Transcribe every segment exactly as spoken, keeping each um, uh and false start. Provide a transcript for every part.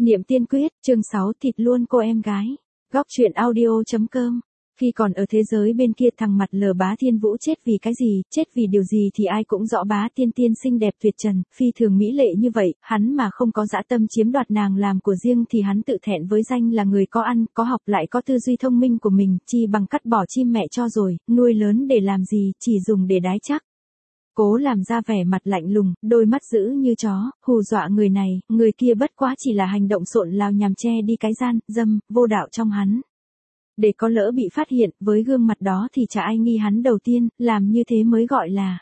Niệm tiên quyết, chương sáu thịt luôn cô em gái. Góc truyện audio.com. Khi còn ở thế giới bên kia thằng mặt lờ Bá Thiên Vũ chết vì cái gì, chết vì điều gì thì ai cũng rõ. Bá Tiên Tiên xinh đẹp tuyệt trần, phi thường mỹ lệ như vậy, hắn mà không có dã tâm chiếm đoạt nàng làm của riêng thì hắn tự thẹn với danh là người có ăn, có học lại có tư duy thông minh của mình, chi bằng cắt bỏ chim mẹ cho rồi, nuôi lớn để làm gì, chỉ dùng để đái chắc. Cố làm ra vẻ mặt lạnh lùng, đôi mắt dữ như chó, hù dọa người này, người kia bất quá chỉ là hành động xộn lào nhằm che đi cái gian, dâm, vô đạo trong hắn. Để có lỡ bị phát hiện, với gương mặt đó thì chả ai nghi hắn đầu tiên, làm như thế mới gọi là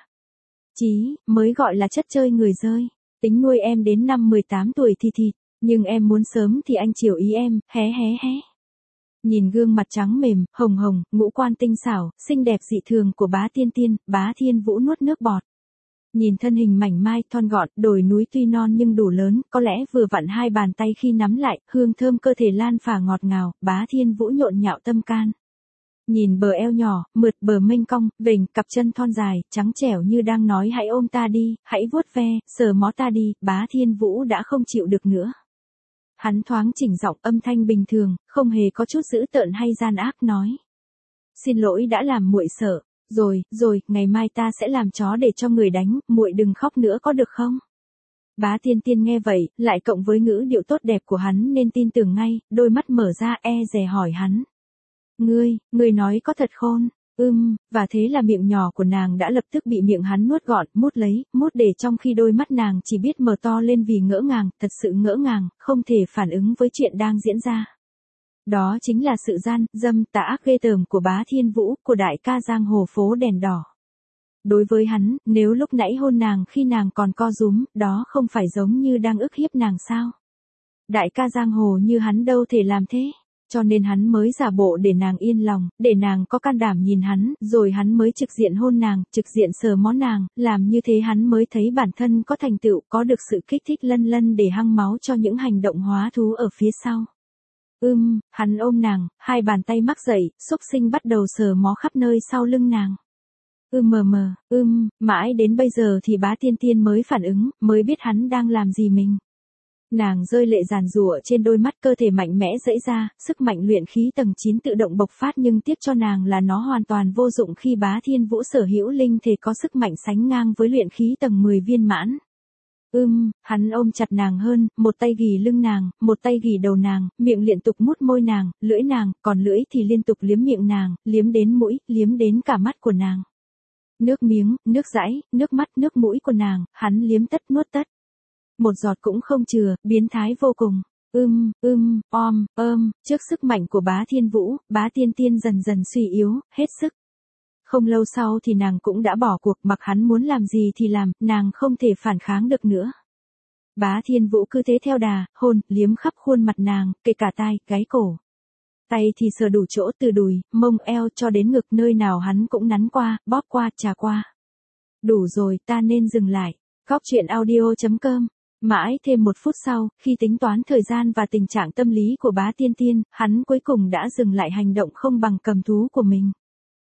chí, mới gọi là chất chơi người rơi. Tính nuôi em đến năm mười tám tuổi thì thịt, nhưng em muốn sớm thì anh chiều ý em, hé hé hé. Nhìn gương mặt trắng mềm, hồng hồng, ngũ quan tinh xảo, xinh đẹp dị thường của Bá Tiên Tiên, Bá Thiên Vũ nuốt nước bọt. Nhìn thân hình mảnh mai, thon gọn, đồi núi tuy non nhưng đủ lớn, có lẽ vừa vặn hai bàn tay khi nắm lại, hương thơm cơ thể lan phả ngọt ngào, Bá Thiên Vũ nhộn nhạo tâm can. Nhìn bờ eo nhỏ, mượt bờ mênh cong, vểnh, cặp chân thon dài, trắng trẻo như đang nói hãy ôm ta đi, hãy vuốt ve, sờ mó ta đi, Bá Thiên Vũ đã không chịu được nữa. Hắn thoáng chỉnh giọng, âm thanh bình thường, không hề có chút dữ tợn hay gian ác nói. Xin lỗi đã làm muội sợ, rồi, rồi, ngày mai ta sẽ làm chó để cho người đánh, muội đừng khóc nữa có được không? Bá Tiên Tiên nghe vậy, lại cộng với ngữ điệu tốt đẹp của hắn nên tin tưởng ngay, đôi mắt mở ra e dè hỏi hắn. Ngươi, ngươi nói có thật khôn? Ưm, và thế là miệng nhỏ của nàng đã lập tức bị miệng hắn nuốt gọn, mút lấy, mút để trong khi đôi mắt nàng chỉ biết mở to lên vì ngỡ ngàng, thật sự ngỡ ngàng, không thể phản ứng với chuyện đang diễn ra. Đó chính là sự gian, dâm, tà ác ghê tởm của Bá Thiên Vũ, của đại ca giang hồ phố đèn đỏ. Đối với hắn, nếu lúc nãy hôn nàng khi nàng còn co rúm, đó không phải giống như đang ức hiếp nàng sao? Đại ca giang hồ như hắn đâu thể làm thế. Cho nên hắn mới giả bộ để nàng yên lòng, để nàng có can đảm nhìn hắn, rồi hắn mới trực diện hôn nàng, trực diện sờ mó nàng, làm như thế hắn mới thấy bản thân có thành tựu, có được sự kích thích lân lân để hăng máu cho những hành động hóa thú ở phía sau. Ưm, hắn ôm nàng, hai bàn tay mắc dậy, xúc sinh bắt đầu sờ mó khắp nơi sau lưng nàng. Ưm mờ mờ, ưm, mãi đến bây giờ thì Bá Tiên Tiên mới phản ứng, mới biết hắn đang làm gì mình. Nàng rơi lệ giàn giụa trên đôi mắt, cơ thể mạnh mẽ dẫy ra, sức mạnh luyện khí tầng chín tự động bộc phát, nhưng tiếc cho nàng là nó hoàn toàn vô dụng khi Bá Thiên Vũ sở hữu linh thể có sức mạnh sánh ngang với luyện khí tầng mười viên mãn. Ưm, hắn ôm chặt nàng hơn, một tay ghì lưng nàng, một tay ghì đầu nàng, miệng liên tục mút môi nàng, lưỡi nàng, còn lưỡi thì liên tục liếm miệng nàng, liếm đến mũi, liếm đến cả mắt của nàng. Nước miếng, nước dãi, nước mắt, nước mũi của nàng, hắn liếm tất nuốt tất. Một giọt cũng không chừa, biến thái vô cùng. Ưm, ưm, om, ơm, trước sức mạnh của Bá Thiên Vũ, Bá Tiên Tiên dần dần suy yếu, hết sức. Không lâu sau thì nàng cũng đã bỏ cuộc, mặc hắn muốn làm gì thì làm, nàng không thể phản kháng được nữa. Bá Thiên Vũ cứ thế theo đà, hôn, liếm khắp khuôn mặt nàng, kể cả tai, gáy cổ. Tay thì sờ đủ chỗ từ đùi, mông, eo cho đến ngực, nơi nào hắn cũng nắn qua, bóp qua, chà qua. Đủ rồi, ta nên dừng lại. Góc truyện audio.com. Mãi thêm một phút sau, khi tính toán thời gian và tình trạng tâm lý của Bá Tiên Tiên, hắn cuối cùng đã dừng lại hành động không bằng cầm thú của mình.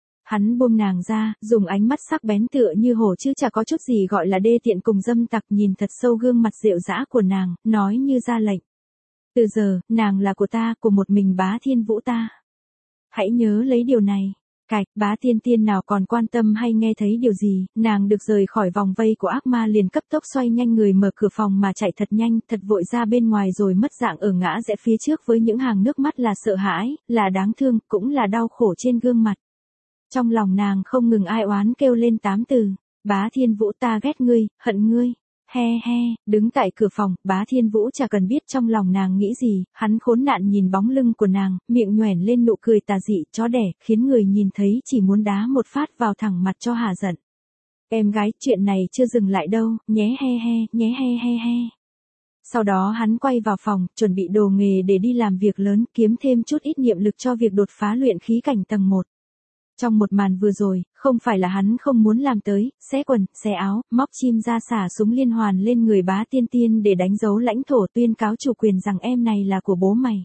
Hắn buông nàng ra, dùng ánh mắt sắc bén tựa như hổ chứ chả có chút gì gọi là đê tiện cùng dâm tặc, nhìn thật sâu gương mặt dịu dã của nàng, nói như ra lệnh. Từ giờ, nàng là của ta, của một mình Bá Thiên Vũ ta. Hãy nhớ lấy điều này. Cạch, Bá Tiên Tiên nào còn quan tâm hay nghe thấy điều gì, nàng được rời khỏi vòng vây của ác ma liền cấp tốc xoay nhanh người mở cửa phòng mà chạy thật nhanh, thật vội ra bên ngoài rồi mất dạng ở ngã rẽ phía trước với những hàng nước mắt là sợ hãi, là đáng thương, cũng là đau khổ trên gương mặt. Trong lòng nàng không ngừng ai oán kêu lên tám từ, Bá Thiên Vũ ta ghét ngươi, hận ngươi. He he, đứng tại cửa phòng, Bá Thiên Vũ chả cần biết trong lòng nàng nghĩ gì, hắn khốn nạn nhìn bóng lưng của nàng, miệng nhoẻn lên nụ cười tà dị, chó đẻ, khiến người nhìn thấy chỉ muốn đá một phát vào thẳng mặt cho hả giận. Em gái, chuyện này chưa dừng lại đâu, nhé he he, nhé he he he. Sau đó hắn quay vào phòng, chuẩn bị đồ nghề để đi làm việc lớn, kiếm thêm chút ít niệm lực cho việc đột phá luyện khí cảnh tầng một. Trong một màn vừa rồi, không phải là hắn không muốn làm tới, xé quần, xé áo, móc chim ra xả súng liên hoàn lên người Bá Tiên Tiên để đánh dấu lãnh thổ, tuyên cáo chủ quyền rằng em này là của bố mày.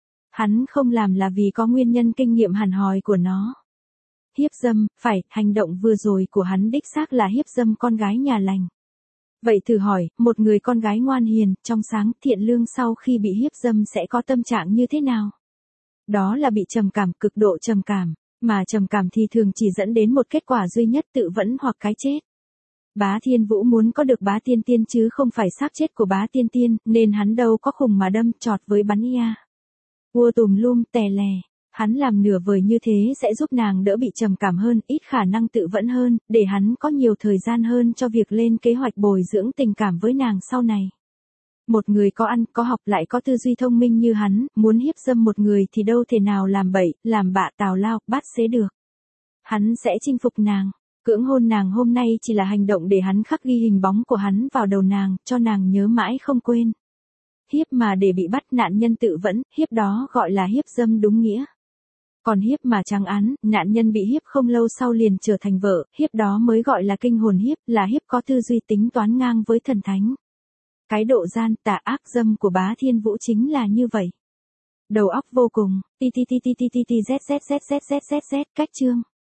Hắn không làm là vì có nguyên nhân kinh nghiệm hẳn hoi của nó. Hiếp dâm, phải, hành động vừa rồi của hắn đích xác là hiếp dâm con gái nhà lành. Vậy thử hỏi, một người con gái ngoan hiền, trong sáng, thiện lương sau khi bị hiếp dâm sẽ có tâm trạng như thế nào? Đó là bị trầm cảm, cực độ trầm cảm, mà trầm cảm thì thường chỉ dẫn đến một kết quả duy nhất, tự vẫn hoặc cái chết. Bá Thiên Vũ muốn có được Bá Tiên Tiên chứ không phải xác chết của Bá Tiên Tiên, nên hắn đâu có khùng mà đâm chọt với bắn ia. Vua tùm lum tè lè, hắn làm nửa vời như thế sẽ giúp nàng đỡ bị trầm cảm hơn, ít khả năng tự vẫn hơn, để hắn có nhiều thời gian hơn cho việc lên kế hoạch bồi dưỡng tình cảm với nàng sau này. Một người có ăn, có học lại có tư duy thông minh như hắn, muốn hiếp dâm một người thì đâu thể nào làm bậy, làm bạ tào lao, bát xế được. Hắn sẽ chinh phục nàng. Cưỡng hôn nàng hôm nay chỉ là hành động để hắn khắc ghi hình bóng của hắn vào đầu nàng, cho nàng nhớ mãi không quên. Hiếp mà để bị bắt nạn nhân tự vẫn, hiếp đó gọi là hiếp dâm đúng nghĩa. Còn hiếp mà trắng án, nạn nhân bị hiếp không lâu sau liền trở thành vợ, hiếp đó mới gọi là kinh hồn hiếp, là hiếp có tư duy tính toán ngang với thần thánh. Cái độ gian tà ác dâm của Bá Thiên Vũ chính là như vậy. Đầu óc vô cùng, ti ti ti ti ti ti ti z z z z z z z cách chương.